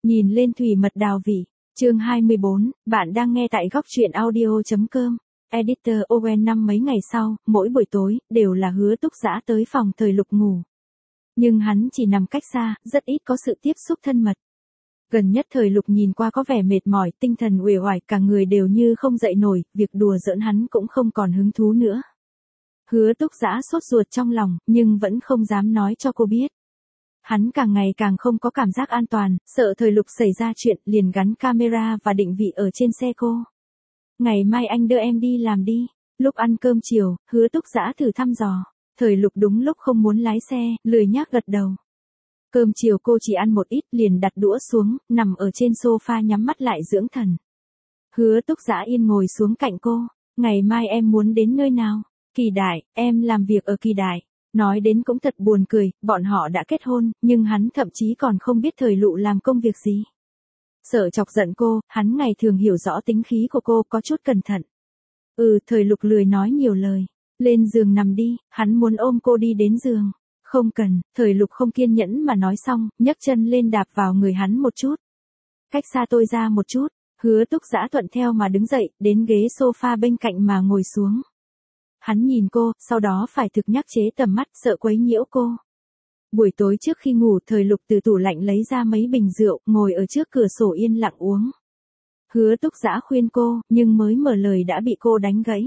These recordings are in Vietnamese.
Nhìn lên thủy mật đào vị. Chương 24, bạn đang nghe tại góc truyện audio.com. Editor Owen. Năm mấy ngày sau, mỗi buổi tối, đều là Hứa Túc Dã tới phòng Thời Lục ngủ. Nhưng hắn chỉ nằm cách xa, rất ít có sự tiếp xúc thân mật. Gần nhất Thời Lục nhìn qua có vẻ mệt mỏi, tinh thần uể oải, cả người đều như không dậy nổi, việc đùa giỡn hắn cũng không còn hứng thú nữa. Hứa Túc Dã sốt ruột trong lòng, nhưng vẫn không dám nói cho cô biết. Hắn càng ngày càng không có cảm giác an toàn, sợ Thời Lục xảy ra chuyện, liền gắn camera và định vị ở trên xe cô. Ngày mai anh đưa em đi làm đi. Lúc ăn cơm chiều, Hứa Túc Dã thử thăm dò. Thời Lục đúng lúc không muốn lái xe, lười nhác gật đầu. Cơm chiều cô chỉ ăn một ít, liền đặt đũa xuống, nằm ở trên sofa nhắm mắt lại dưỡng thần. Hứa Túc Dã yên ngồi xuống cạnh cô. Ngày mai em muốn đến nơi nào? Kỳ Đại, em làm việc ở Kỳ Đại. Nói đến cũng thật buồn cười, bọn họ đã kết hôn, nhưng hắn thậm chí còn không biết Thời Lục làm công việc gì. Sợ chọc giận cô, hắn ngày thường hiểu rõ tính khí của cô, có chút cẩn thận. Thời Lục lười nói nhiều lời. Lên giường nằm đi, hắn muốn ôm cô đi đến giường. Không cần, Thời Lục không kiên nhẫn mà nói xong, nhấc chân lên đạp vào người hắn một chút. Cách xa tôi ra một chút. Hứa Túc Dã thuận theo mà đứng dậy, đến ghế sofa bên cạnh mà ngồi xuống. Hắn nhìn cô, sau đó phải thực nhắc chế tầm mắt, sợ quấy nhiễu cô. Buổi tối trước khi ngủ, Thời Lục từ tủ lạnh lấy ra mấy bình rượu, ngồi ở trước cửa sổ yên lặng uống. Hứa Túc Dã khuyên cô, nhưng mới mở lời đã bị cô đánh gãy.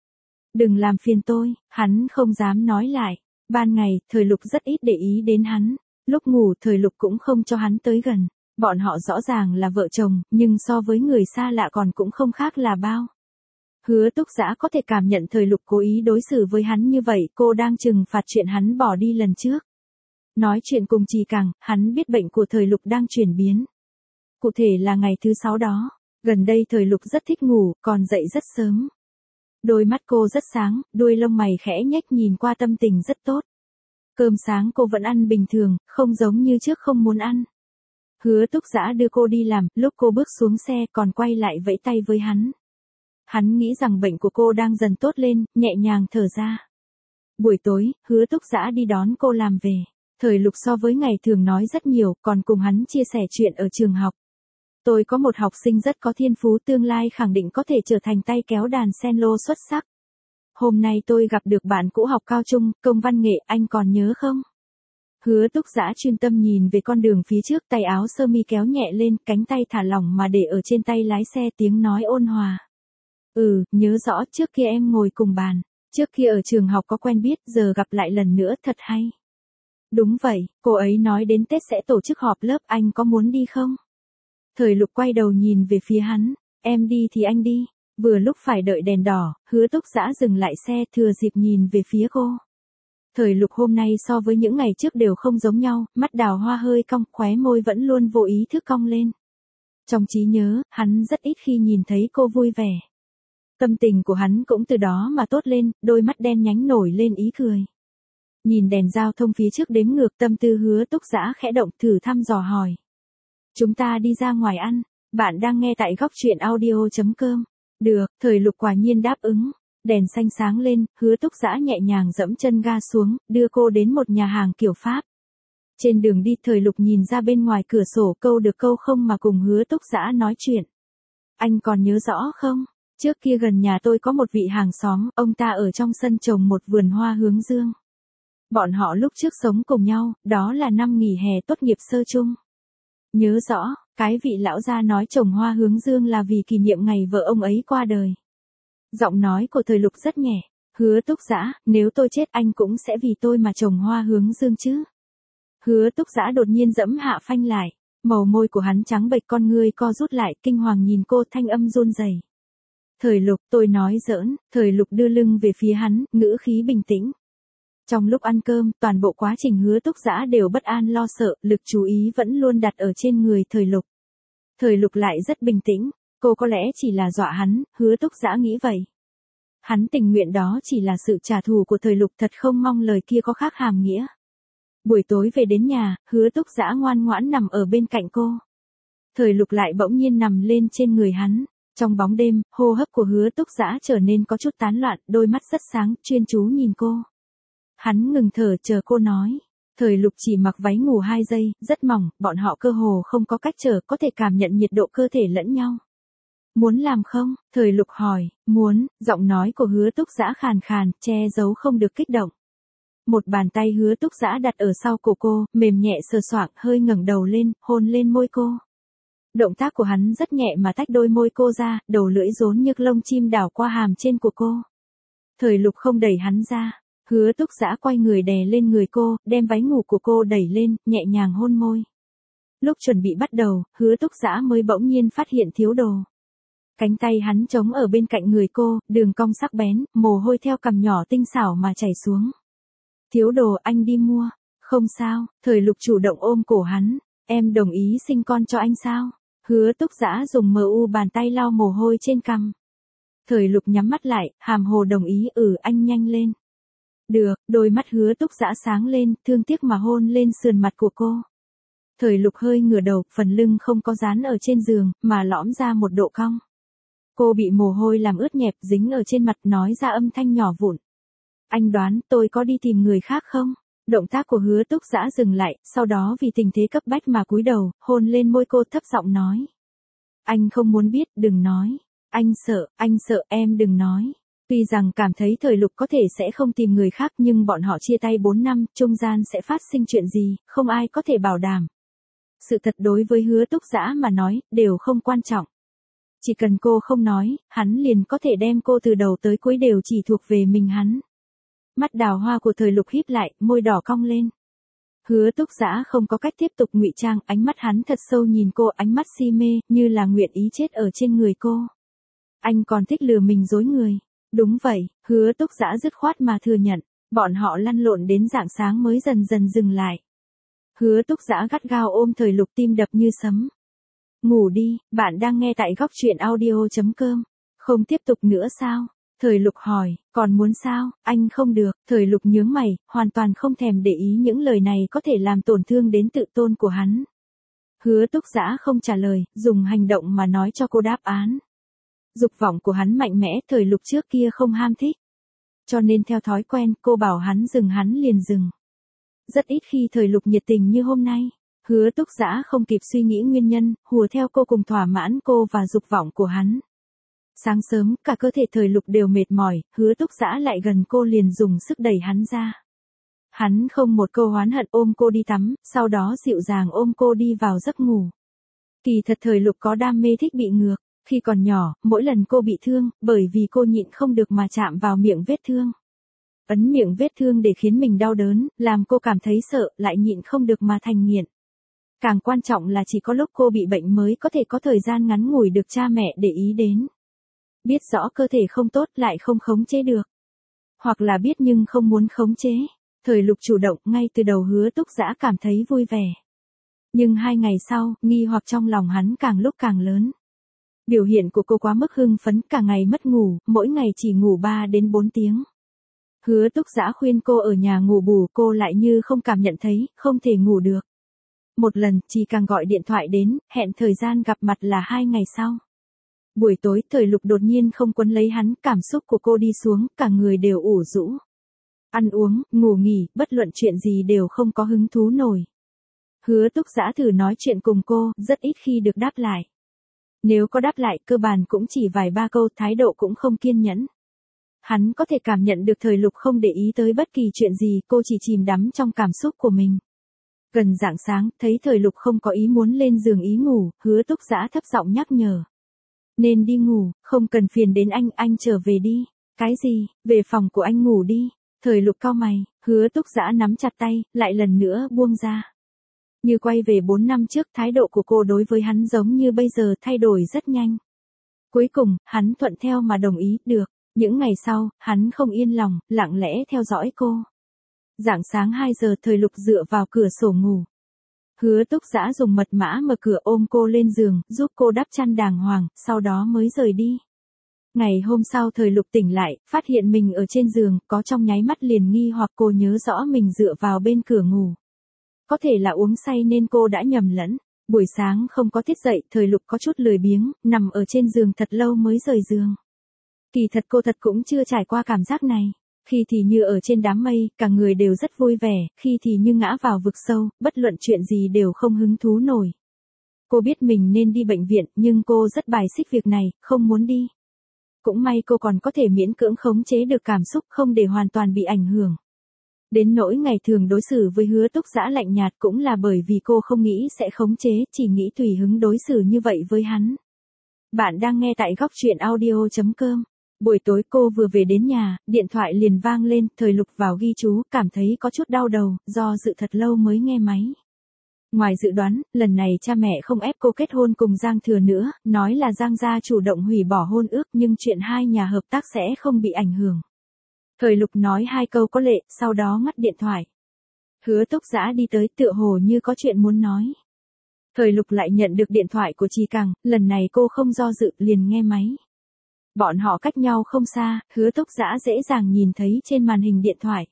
Đừng làm phiền tôi, hắn không dám nói lại. Ban ngày, Thời Lục rất ít để ý đến hắn. Lúc ngủ, Thời Lục cũng không cho hắn tới gần. Bọn họ rõ ràng là vợ chồng, nhưng so với người xa lạ còn cũng không khác là bao. Hứa Túc Dã có thể cảm nhận Thời Lục cố ý đối xử với hắn như vậy, cô đang trừng phạt chuyện hắn bỏ đi lần trước. Nói chuyện cùng Trì Càng, hắn biết bệnh của Thời Lục đang chuyển biến. Cụ thể là ngày thứ 6 đó, gần đây Thời Lục rất thích ngủ, còn dậy rất sớm. Đôi mắt cô rất sáng, đuôi lông mày khẽ nhếch, nhìn qua tâm tình rất tốt. Cơm sáng cô vẫn ăn bình thường, không giống như trước không muốn ăn. Hứa Túc Dã đưa cô đi làm, lúc cô bước xuống xe còn quay lại vẫy tay với hắn. Hắn nghĩ rằng bệnh của cô đang dần tốt lên, nhẹ nhàng thở ra. Buổi tối, Hứa Túc Dã đi đón cô làm về. Thời Lục so với ngày thường nói rất nhiều, còn cùng hắn chia sẻ chuyện ở trường học. Tôi có một học sinh rất có thiên phú, tương lai khẳng định có thể trở thành tay kéo đàn cello xuất sắc. Hôm nay tôi gặp được bạn cũ học cao trung, công văn nghệ, anh còn nhớ không? Hứa Túc Dã chuyên tâm nhìn về con đường phía trước, tay áo sơ mi kéo nhẹ lên, cánh tay thả lỏng mà để ở trên tay lái xe, tiếng nói ôn hòa. Nhớ rõ, trước kia em ngồi cùng bàn. Trước kia ở trường học có quen biết, giờ gặp lại lần nữa, thật hay. Đúng vậy, cô ấy nói đến Tết sẽ tổ chức họp lớp, anh có muốn đi không? Thời Lục quay đầu nhìn về phía hắn. Em đi thì anh đi. Vừa lúc phải đợi đèn đỏ, Hứa Túc Dã dừng lại xe, thừa dịp nhìn về phía cô. Thời Lục hôm nay so với những ngày trước đều không giống nhau, mắt đào hoa hơi cong, khóe môi vẫn luôn vô ý thức cong lên. Trong trí nhớ, hắn rất ít khi nhìn thấy cô vui vẻ. Tâm tình của hắn cũng từ đó mà tốt lên, đôi mắt đen nhánh nổi lên ý cười. Nhìn đèn giao thông phía trước đếm ngược, tâm tư Hứa Túc Dã khẽ động, thử thăm dò hỏi. Chúng ta đi ra ngoài ăn, bạn đang nghe tại góc truyện audio.com. Được, Thời Lục quả nhiên đáp ứng. Đèn xanh sáng lên, Hứa Túc Dã nhẹ nhàng dẫm chân ga xuống, đưa cô đến một nhà hàng kiểu Pháp. Trên đường đi, Thời Lục nhìn ra bên ngoài cửa sổ, câu được câu không mà cùng Hứa Túc Dã nói chuyện. Anh còn nhớ rõ không? Trước kia gần nhà tôi có một vị hàng xóm, ông ta ở trong sân trồng một vườn hoa hướng dương. Bọn họ lúc trước sống cùng nhau, đó là năm nghỉ hè tốt nghiệp sơ chung. Nhớ rõ, cái vị lão gia nói trồng hoa hướng dương là vì kỷ niệm ngày vợ ông ấy qua đời. Giọng nói của Thời Lục rất nhẹ. Hứa Túc Dã, nếu tôi chết anh cũng sẽ vì tôi mà trồng hoa hướng dương chứ? Hứa Túc Dã đột nhiên dẫm hạ phanh lại. Màu môi của hắn trắng bệch, con ngươi co rút lại, kinh hoàng nhìn cô, thanh âm run rẩy. Thời Lục, tôi nói giỡn. Thời Lục đưa lưng về phía hắn, ngữ khí bình tĩnh. Trong lúc ăn cơm, toàn bộ quá trình Hứa Túc Dã đều bất an lo sợ, lực chú ý vẫn luôn đặt ở trên người Thời Lục. Thời Lục lại rất bình tĩnh, cô có lẽ chỉ là dọa hắn, Hứa Túc Dã nghĩ vậy. Hắn tình nguyện đó chỉ là sự trả thù của Thời Lục, thật không mong lời kia có khác hàm nghĩa. Buổi tối về đến nhà, Hứa Túc Dã ngoan ngoãn nằm ở bên cạnh cô. Thời Lục lại bỗng nhiên nằm lên trên người hắn. Trong bóng đêm, hô hấp của Hứa Túc Dã trở nên có chút tán loạn, đôi mắt rất sáng, chuyên chú nhìn cô. Hắn ngừng thở chờ cô nói. Thời Lục chỉ mặc váy ngủ 2 giây, rất mỏng, bọn họ cơ hồ không có cách trở, có thể cảm nhận nhiệt độ cơ thể lẫn nhau. Muốn làm không? Thời Lục hỏi. Muốn, giọng nói của Hứa Túc Dã khàn khàn, che giấu không được kích động. Một bàn tay Hứa Túc Dã đặt ở sau cổ cô, mềm nhẹ sờ soạng, hơi ngẩng đầu lên, hôn lên môi cô. Động tác của hắn rất nhẹ mà tách đôi môi cô ra, đầu lưỡi rốn như lông chim đảo qua hàm trên của cô. Thời Lục không đẩy hắn ra. Hứa Túc Dã quay người đè lên người cô, đem váy ngủ của cô đẩy lên, nhẹ nhàng hôn môi. Lúc chuẩn bị bắt đầu, Hứa Túc Dã mới bỗng nhiên phát hiện thiếu đồ. Cánh tay hắn trống ở bên cạnh người cô, đường cong sắc bén, mồ hôi theo cằm nhỏ tinh xảo mà chảy xuống. Thiếu đồ, anh đi mua. Không sao, Thời Lục chủ động ôm cổ hắn. Em đồng ý sinh con cho anh sao? Hứa Túc Dã dùng bàn tay lau mồ hôi trên cằm. Thời Lục nhắm mắt lại, hàm hồ đồng ý. Anh nhanh lên. Được, đôi mắt Hứa Túc Dã sáng lên, thương tiếc mà hôn lên sườn mặt của cô. Thời Lục hơi ngửa đầu, phần lưng không có dán ở trên giường, mà lõm ra một độ cong. Cô bị mồ hôi làm ướt nhẹp, dính ở trên mặt, nói ra âm thanh nhỏ vụn. Anh đoán, tôi có đi tìm người khác không? Động tác của Hứa Túc Dã dừng lại, sau đó vì tình thế cấp bách mà cúi đầu, hôn lên môi cô, thấp giọng nói. Anh không muốn biết, đừng nói. Anh sợ, em đừng nói. Tuy rằng cảm thấy Thời Lục có thể sẽ không tìm người khác, nhưng bọn họ chia tay 4 năm, trung gian sẽ phát sinh chuyện gì, không ai có thể bảo đảm. Sự thật đối với Hứa Túc Dã mà nói, đều không quan trọng. Chỉ cần cô không nói, hắn liền có thể đem cô từ đầu tới cuối đều chỉ thuộc về mình hắn. Mắt đào hoa của Thời Lục híp lại, môi đỏ cong lên. Hứa Túc Dã không có cách tiếp tục ngụy trang, ánh mắt hắn thật sâu nhìn cô, ánh mắt si mê, như là nguyện ý chết ở trên người cô. Anh còn thích lừa mình dối người. Đúng vậy, Hứa Túc Dã dứt khoát mà thừa nhận. Bọn họ lăn lộn đến rạng sáng mới dần dần dừng lại. Hứa Túc Dã gắt gao ôm Thời Lục, tim đập như sấm. Ngủ đi, bạn đang nghe tại góc truyện audio.com. Không tiếp tục nữa sao? Thời Lục hỏi, còn muốn sao? Anh không được. Thời Lục nhướng mày, hoàn toàn không thèm để ý những lời này có thể làm tổn thương đến tự tôn của hắn. Hứa Túc Dã không trả lời, dùng hành động mà nói cho cô đáp án. Dục vọng của hắn mạnh mẽ, Thời Lục trước kia không ham thích. Cho nên theo thói quen, cô bảo hắn dừng hắn liền dừng. Rất ít khi Thời Lục nhiệt tình như hôm nay. Hứa Túc Dã không kịp suy nghĩ nguyên nhân, hùa theo cô cùng thỏa mãn cô và dục vọng của hắn. Sáng sớm, cả cơ thể Thời Lục đều mệt mỏi, Hứa Túc Dã lại gần cô liền dùng sức đẩy hắn ra. Hắn không một câu oán hận ôm cô đi tắm, sau đó dịu dàng ôm cô đi vào giấc ngủ. Kỳ thật Thời Lục có đam mê thích bị ngược. Khi còn nhỏ, mỗi lần cô bị thương, bởi vì cô nhịn không được mà chạm vào miệng vết thương. Ấn miệng vết thương để khiến mình đau đớn, làm cô cảm thấy sợ, lại nhịn không được mà thành nghiện. Càng quan trọng là chỉ có lúc cô bị bệnh mới có thể có thời gian ngắn ngủi được cha mẹ để ý đến. Biết rõ cơ thể không tốt lại không khống chế được. Hoặc là biết nhưng không muốn khống chế. Thời Lục chủ động, ngay từ đầu Hứa Túc Dã cảm thấy vui vẻ. Nhưng 2 ngày sau, nghi hoặc trong lòng hắn càng lúc càng lớn. Biểu hiện của cô quá mức hưng phấn, cả ngày mất ngủ, mỗi ngày chỉ ngủ 3 đến 4 tiếng. Hứa Túc Dã khuyên cô ở nhà ngủ bù, cô lại như không cảm nhận thấy, không thể ngủ được. Một lần, chỉ càng gọi điện thoại đến, hẹn thời gian gặp mặt là 2 ngày sau. Buổi tối, Thời Lục đột nhiên không quấn lấy hắn, cảm xúc của cô đi xuống, cả người đều ủ rũ. Ăn uống, ngủ nghỉ, bất luận chuyện gì đều không có hứng thú nổi. Hứa Túc Dã thử nói chuyện cùng cô, rất ít khi được đáp lại. Nếu có đáp lại, cơ bản cũng chỉ vài ba câu, thái độ cũng không kiên nhẫn. Hắn có thể cảm nhận được Thời Lục không để ý tới bất kỳ chuyện gì, cô chỉ chìm đắm trong cảm xúc của mình. Gần rạng sáng, thấy Thời Lục không có ý muốn lên giường ý ngủ, Hứa Túc Dã thấp giọng nhắc nhở. Nên đi ngủ, không cần phiền đến anh trở về đi. Cái gì, về phòng của anh ngủ đi. Thời Lục cau mày, Hứa Túc Dã nắm chặt tay, lại lần nữa buông ra. Như quay về 4 năm trước, thái độ của cô đối với hắn giống như bây giờ thay đổi rất nhanh. Cuối cùng, hắn thuận theo mà đồng ý, được. Những ngày sau, hắn không yên lòng, lặng lẽ theo dõi cô. Rạng sáng 2 giờ, Thời Lục dựa vào cửa sổ ngủ. Hứa Túc Dã dùng mật mã mở cửa ôm cô lên giường, giúp cô đắp chăn đàng hoàng, sau đó mới rời đi. Ngày hôm sau Thời Lục tỉnh lại, phát hiện mình ở trên giường, có trong nháy mắt liền nghi hoặc cô nhớ rõ mình dựa vào bên cửa ngủ. Có thể là uống say nên cô đã nhầm lẫn. Buổi sáng không có thức dậy, Thời Lục có chút lười biếng, nằm ở trên giường thật lâu mới rời giường. Kỳ thật cô thật cũng chưa trải qua cảm giác này. khi thì như ở trên đám mây, cả người đều rất vui vẻ, khi thì như ngã vào vực sâu, bất luận chuyện gì đều không hứng thú nổi. Cô biết mình nên đi bệnh viện, nhưng cô rất bài xích việc này, không muốn đi. Cũng may cô còn có thể miễn cưỡng khống chế được cảm xúc, không để hoàn toàn bị ảnh hưởng. Đến nỗi ngày thường đối xử với Hứa Túc Dã lạnh nhạt cũng là bởi vì cô không nghĩ sẽ khống chế, chỉ nghĩ tùy hứng đối xử như vậy với hắn. Bạn đang nghe tại góc truyện audio.com. Buổi tối cô vừa về đến nhà, điện thoại liền vang lên, Thời Lục vào ghi chú, cảm thấy có chút đau đầu, do dự thật lâu mới nghe máy. Ngoài dự đoán, lần này cha mẹ không ép cô kết hôn cùng Giang Thừa nữa, nói là Giang gia chủ động hủy bỏ hôn ước nhưng chuyện hai nhà hợp tác sẽ không bị ảnh hưởng. Thời Lục nói hai câu có lệ, sau đó ngắt điện thoại. Hứa Túc Dã đi tới tựa hồ như có chuyện muốn nói. Thời Lục lại nhận được điện thoại của Trì Cằng, lần này cô không do dự, liền nghe máy. Bọn họ cách nhau không xa, Hứa Túc Dã dễ dàng nhìn thấy trên màn hình điện thoại.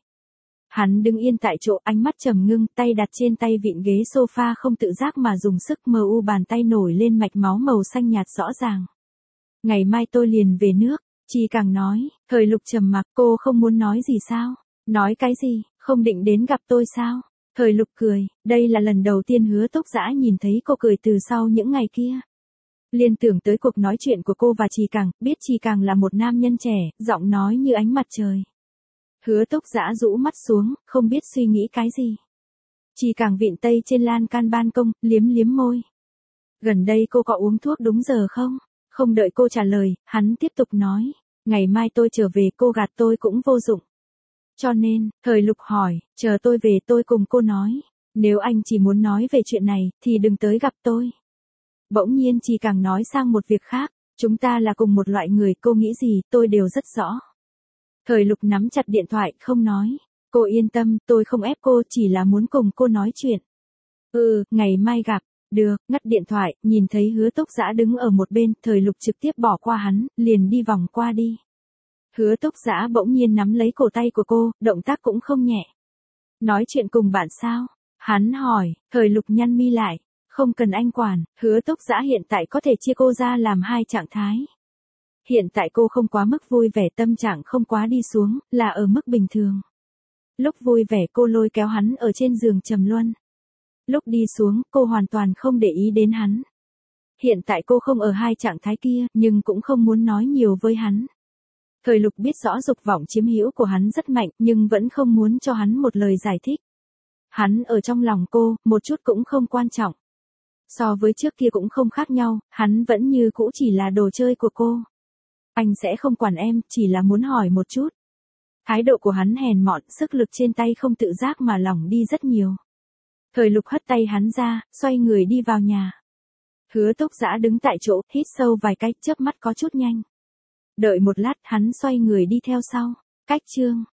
Hắn đứng yên tại chỗ, ánh mắt trầm ngưng, tay đặt trên tay vịn ghế sofa, không tự giác mà dùng sức mờ u, bàn tay nổi lên mạch máu màu xanh nhạt rõ ràng. Ngày mai tôi liền về nước, Trì Cằng nói. Thời Lục trầm mặc, cô không muốn nói gì sao? Nói cái gì, không định đến gặp tôi sao? Thời Lục cười, đây là lần đầu tiên Hứa Túc Dã nhìn thấy cô cười từ sau những ngày kia. Liên tưởng tới cuộc nói chuyện của cô và Trì Cằng, biết Trì Cằng là một nam nhân trẻ, giọng nói như ánh mặt trời. Hứa Túc Dã rũ mắt xuống, không biết suy nghĩ cái gì. Trì Cằng vịn tay trên lan can ban công, liếm liếm môi. Gần đây cô có uống thuốc đúng giờ không? Không đợi cô trả lời, hắn tiếp tục nói. Ngày mai tôi trở về, cô gạt tôi cũng vô dụng. Cho nên, Thời Lục hỏi, chờ tôi về tôi cùng cô nói. Nếu anh chỉ muốn nói về chuyện này, thì đừng tới gặp tôi. Bỗng nhiên Trì Cằng nói sang một việc khác. Chúng ta là cùng một loại người, cô nghĩ gì, tôi đều rất rõ. Thời Lục nắm chặt điện thoại, không nói. Cô yên tâm, tôi không ép cô, chỉ là muốn cùng cô nói chuyện. Ngày mai gặp. Được, ngắt điện thoại, nhìn thấy Hứa Túc Dã đứng ở một bên, Thời Lục trực tiếp bỏ qua hắn, liền đi vòng qua đi. Hứa Túc Dã bỗng nhiên nắm lấy cổ tay của cô, động tác cũng không nhẹ. Nói chuyện cùng bạn sao? Hắn hỏi. Thời Lục nhăn mi lại. Không cần anh quản, Hứa Túc Dã hiện tại có thể chia cô ra làm hai trạng thái. Hiện tại cô không quá mức vui vẻ, tâm trạng không quá đi xuống, là ở mức bình thường. Lúc vui vẻ cô lôi kéo hắn ở trên giường trầm luân. Lúc đi xuống, cô hoàn toàn không để ý đến hắn. Hiện tại cô không ở hai trạng thái kia, nhưng cũng không muốn nói nhiều với hắn. Thời Lục biết rõ dục vọng chiếm hữu của hắn rất mạnh, nhưng vẫn không muốn cho hắn một lời giải thích. Hắn ở trong lòng cô, một chút cũng không quan trọng. So với trước kia cũng không khác nhau, hắn vẫn như cũ chỉ là đồ chơi của cô. Anh sẽ không quản em, chỉ là muốn hỏi một chút. Thái độ của hắn hèn mọn, sức lực trên tay không tự giác mà lỏng đi rất nhiều. Thời Lục hất tay hắn ra, xoay người đi vào nhà. Hứa Túc Dã đứng tại chỗ, hít sâu vài cái, chớp mắt có chút nhanh. Đợi một lát, hắn xoay người đi theo sau. Cách chương